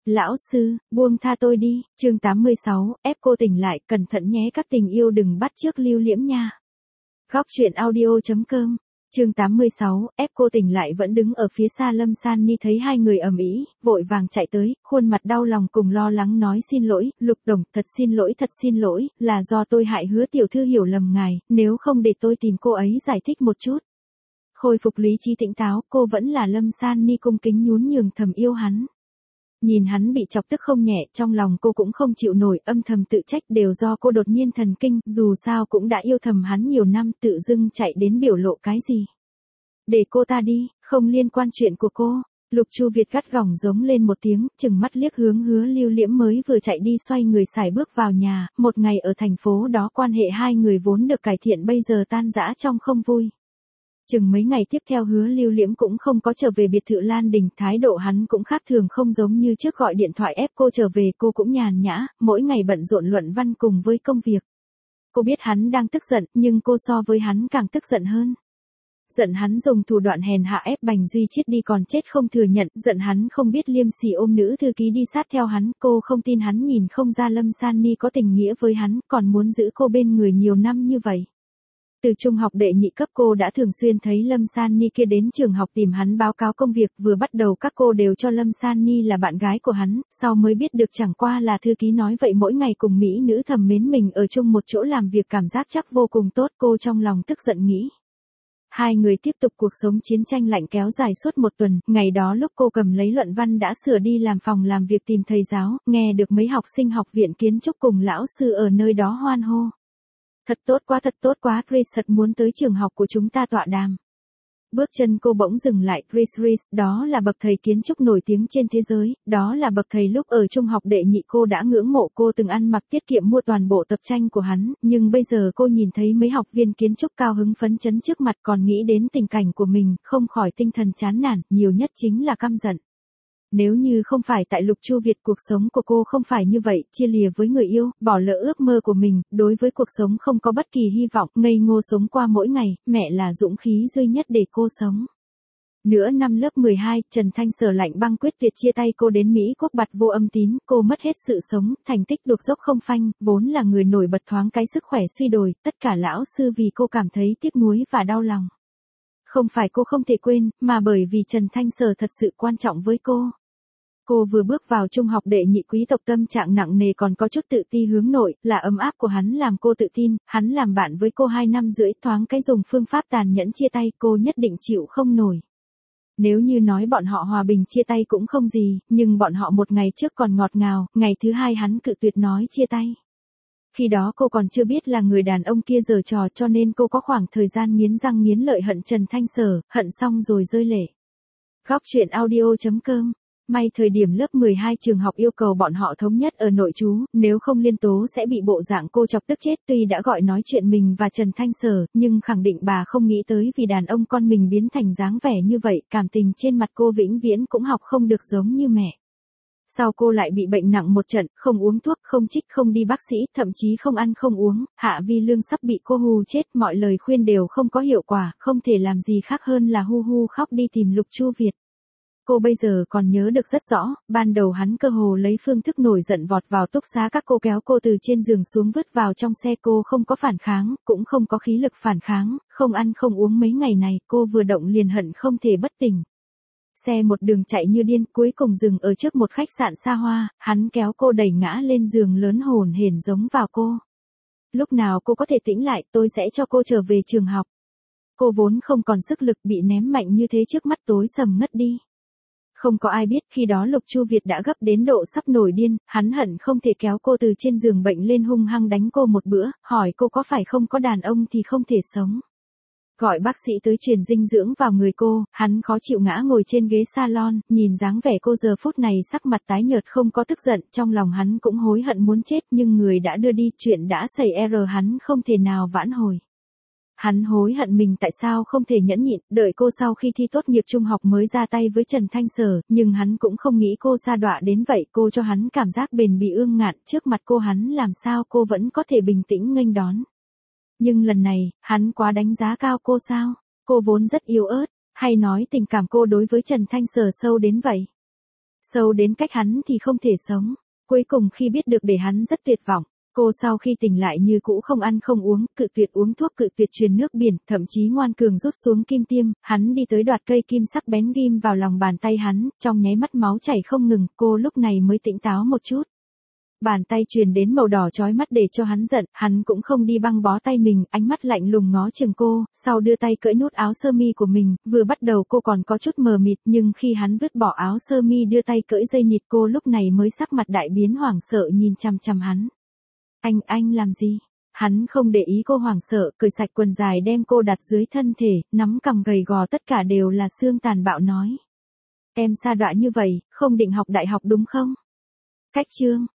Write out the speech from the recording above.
Lão sư, buông tha tôi đi, chương 86, ép cô tỉnh lại, cẩn thận nhé các tình yêu đừng bắt chước Lưu Liễm nha. Góc truyện audio.com, chương 86, ép cô tỉnh lại. Vẫn đứng ở phía xa Lâm San Ni thấy hai người ầm ĩ, vội vàng chạy tới, khuôn mặt đau lòng cùng lo lắng nói xin lỗi, Lục Đồng, thật xin lỗi, là do tôi hại Hứa tiểu thư hiểu lầm ngài, nếu không để tôi tìm cô ấy giải thích một chút. Khôi phục lý trí tỉnh táo, cô vẫn là Lâm San Ni cung kính nhún nhường thầm yêu hắn. Nhìn hắn bị chọc tức không nhẹ, trong lòng cô cũng không chịu nổi, âm thầm tự trách đều do cô đột nhiên thần kinh, dù sao cũng đã yêu thầm hắn nhiều năm, tự dưng chạy đến biểu lộ cái gì. Để cô ta đi, không liên quan chuyện của cô. Lục Chu Việt gắt gỏng giống lên một tiếng, chừng mắt liếc hướng Hứa Lưu Liễm mới vừa chạy đi, xoay người sải bước vào nhà. Một ngày ở thành phố đó, quan hệ hai người vốn được cải thiện bây giờ tan rã trong không vui. Chừng mấy ngày tiếp theo Hứa Lưu Liễm cũng không có trở về biệt thự Lan Đình, thái độ hắn cũng khác thường, không giống như trước gọi điện thoại ép cô trở về, cô cũng nhàn nhã, mỗi ngày bận rộn luận văn cùng với công việc. Cô biết hắn đang tức giận, nhưng cô so với hắn càng tức giận hơn. Giận hắn dùng thủ đoạn hèn hạ ép Bành Duy chết đi còn chết không thừa nhận, giận hắn không biết liêm sỉ ôm nữ thư ký đi sát theo hắn, cô không tin hắn nhìn không ra Lâm San Ni có tình nghĩa với hắn, còn muốn giữ cô bên người nhiều năm như vậy. Từ trung học đệ nhị cấp cô đã thường xuyên thấy Lâm San Ni kia đến trường học tìm hắn báo cáo công việc, vừa bắt đầu các cô đều cho Lâm San Ni là bạn gái của hắn, sau mới biết được chẳng qua là thư ký nói vậy, mỗi ngày cùng mỹ nữ thầm mến mình ở chung một chỗ làm việc cảm giác chắc vô cùng tốt, cô trong lòng tức giận nghĩ. Hai người tiếp tục cuộc sống chiến tranh lạnh kéo dài suốt một tuần, ngày đó lúc cô cầm lấy luận văn đã sửa đi làm phòng làm việc tìm thầy giáo, nghe được mấy học sinh học viện kiến trúc cùng lão sư ở nơi đó hoan hô. Thật tốt quá, Chris thật muốn tới trường học của chúng ta tọa đàm. Bước chân cô bỗng dừng lại, Chris, đó là bậc thầy kiến trúc nổi tiếng trên thế giới, đó là bậc thầy lúc ở trung học đệ nhị cô đã ngưỡng mộ, cô từng ăn mặc tiết kiệm mua toàn bộ tập tranh của hắn, nhưng bây giờ cô nhìn thấy mấy học viên kiến trúc cao hứng phấn chấn trước mặt, còn nghĩ đến tình cảnh của mình, không khỏi tinh thần chán nản, nhiều nhất chính là căm giận. Nếu như không phải tại Lục Chu Việt, cuộc sống của cô không phải như vậy, chia lìa với người yêu, bỏ lỡ ước mơ của mình, đối với cuộc sống không có bất kỳ hy vọng, ngây ngô sống qua mỗi ngày, mẹ là dũng khí duy nhất để cô sống. Nửa năm lớp 12, Trần Thanh Sở lạnh băng quyết liệt chia tay cô đến Mỹ Quốc bặt vô âm tín, cô mất hết sự sống, thành tích đụt dốc không phanh, vốn là người nổi bật thoáng cái sức khỏe suy đồi, tất cả lão sư vì cô cảm thấy tiếc nuối và đau lòng. Không phải cô không thể quên, mà bởi vì Trần Thanh Sở thật sự quan trọng với cô. Cô vừa bước vào trung học đệ nhị, quý tộc tâm trạng nặng nề còn có chút tự ti hướng nội, là ấm áp của hắn làm cô tự tin, hắn làm bạn với cô 2 năm rưỡi, thoáng cái dùng phương pháp tàn nhẫn chia tay, cô nhất định chịu không nổi. Nếu như nói bọn họ hòa bình chia tay cũng không gì, nhưng bọn họ một ngày trước còn ngọt ngào, ngày thứ hai hắn cự tuyệt nói chia tay. Khi đó cô còn chưa biết là người đàn ông kia giở trò, cho nên cô có khoảng thời gian nghiến răng nghiến lợi hận Trần Thanh Sở, hận xong rồi rơi lệ. Góc truyện audio.com. May thời điểm lớp 12 trường học yêu cầu bọn họ thống nhất ở nội trú, nếu không liên tố sẽ bị bộ dạng cô chọc tức chết. Tuy đã gọi nói chuyện mình và Trần Thanh Sở, nhưng khẳng định bà không nghĩ tới vì đàn ông con mình biến thành dáng vẻ như vậy, cảm tình trên mặt cô vĩnh viễn cũng học không được giống như mẹ. Sau cô lại bị bệnh nặng một trận, không uống thuốc, không trích, không đi bác sĩ, thậm chí không ăn không uống, Hạ Vi Lương sắp bị cô hù chết, mọi lời khuyên đều không có hiệu quả, không thể làm gì khác hơn là hu hu khóc đi tìm Lục Chu Việt. Cô bây giờ còn nhớ được rất rõ, ban đầu hắn cơ hồ lấy phương thức nổi giận vọt vào túc xá các cô, kéo cô từ trên giường xuống vứt vào trong xe, cô không có phản kháng, cũng không có khí lực phản kháng, không ăn không uống mấy ngày này, cô vừa động liền hận không thể bất tỉnh. Xe một đường chạy như điên, cuối cùng dừng ở trước một khách sạn xa hoa, hắn kéo cô đẩy ngã lên giường lớn hổn hển giống vào cô. Lúc nào cô có thể tĩnh lại, tôi sẽ cho cô trở về trường học. Cô vốn không còn sức lực, bị ném mạnh như thế trước mắt tối sầm ngất đi. Không có ai biết khi đó Lục Chu Việt đã gấp đến độ sắp nổi điên, hắn hận không thể kéo cô từ trên giường bệnh lên hung hăng đánh cô một bữa, hỏi cô có phải không có đàn ông thì không thể sống. Gọi bác sĩ tới truyền dinh dưỡng vào người cô, hắn khó chịu ngã ngồi trên ghế salon, nhìn dáng vẻ cô giờ phút này sắc mặt tái nhợt không có tức giận, trong lòng hắn cũng hối hận muốn chết, nhưng người đã đưa đi, chuyện đã xảy ra hắn không thể nào vãn hồi. Hắn hối hận mình tại sao không thể nhẫn nhịn, đợi cô sau khi thi tốt nghiệp trung học mới ra tay với Trần Thanh Sở, nhưng hắn cũng không nghĩ cô sa đọa đến vậy, cô cho hắn cảm giác bền bỉ ương ngạn, trước mặt cô hắn làm sao cô vẫn có thể bình tĩnh nghênh đón. Nhưng lần này, hắn quá đánh giá cao cô sao? Cô vốn rất yếu ớt, hay nói tình cảm cô đối với Trần Thanh Sở sâu đến vậy? Sâu đến cách hắn thì không thể sống. Cuối cùng khi biết được để hắn rất tuyệt vọng. Cô sau khi tỉnh lại như cũ không ăn không uống, cự tuyệt uống thuốc, cự tuyệt truyền nước biển, thậm chí ngoan cường rút xuống kim tiêm, hắn đi tới đoạt cây kim sắc bén ghim vào lòng bàn tay hắn, trong nháy mắt máu chảy không ngừng, cô lúc này mới tỉnh táo một chút. Bàn tay truyền đến màu đỏ chói mắt để cho hắn giận, hắn cũng không đi băng bó tay mình, ánh mắt lạnh lùng ngó chừng cô, sau đưa tay cởi nút áo sơ mi của mình, vừa bắt đầu cô còn có chút mờ mịt, nhưng khi hắn vứt bỏ áo sơ mi đưa tay cởi dây nịt, cô lúc này mới sắc mặt đại biến hoảng sợ nhìn chằm chằm hắn. Anh làm gì? Hắn không để ý cô hoảng sợ, cởi sạch quần dài đem cô đặt dưới thân thể, nắm cằm gầy gò tất cả đều là xương tàn bạo nói. Em sa đọa như vậy, không định học đại học đúng không? Cách chương.